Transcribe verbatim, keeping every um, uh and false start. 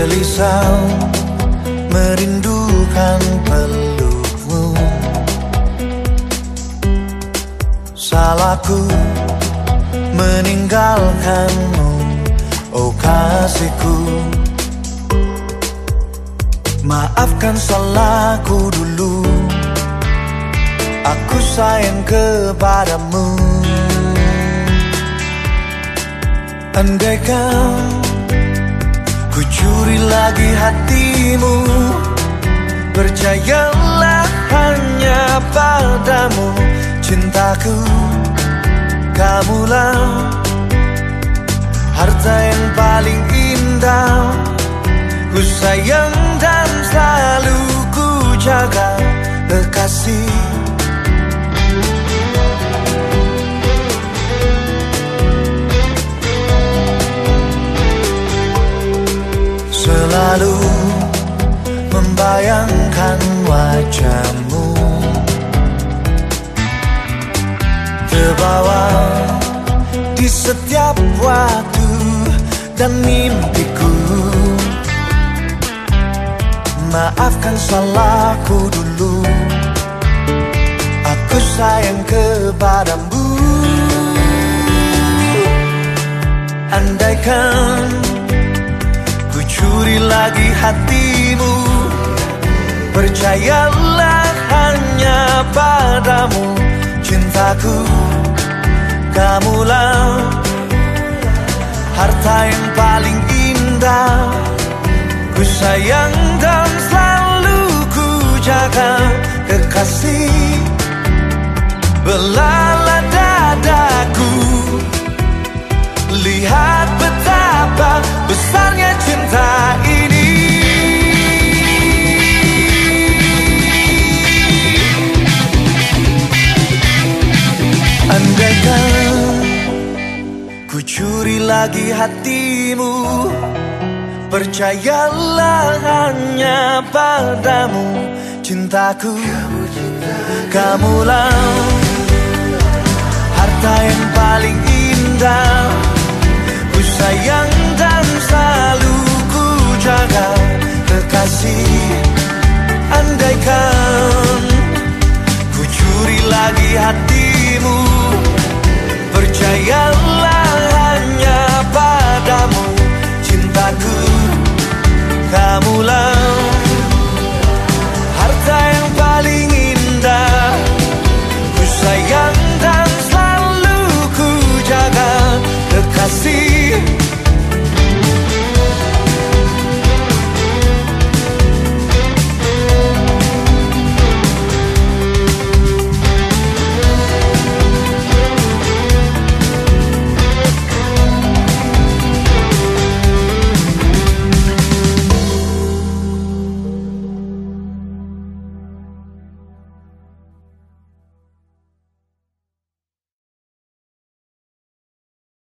Gelisah merindukan pelukmu. Salahku meninggalkanmu, oh kasihku. Maafkan salahku dulu, aku sayang kepadamu. Andaikan ku curi lagi hatimu, percayalah hanya padamu. Cintaku, kamulah harta yang paling indah. Ku sayang dan selalu ku jaga, kekasih. Selalu membayangkan wajahmu, terbawa di setiap waktu dan mimpiku. Maafkan salahku dulu, aku sayang kepadamu. Andaikan ku curi lagi hatimu, percayalah hanya padamu. Cintaku, kamulah harta yang paling indah. Ku sayang dan selalu ku jaga, kekasih. Belalah dadaku, lihat betapa besarnya cinta ini. Andaikan ku curi lagi hatimu, percayalah hanya padamu. Cintaku, kamulah harta yang paling indah. Ku sayang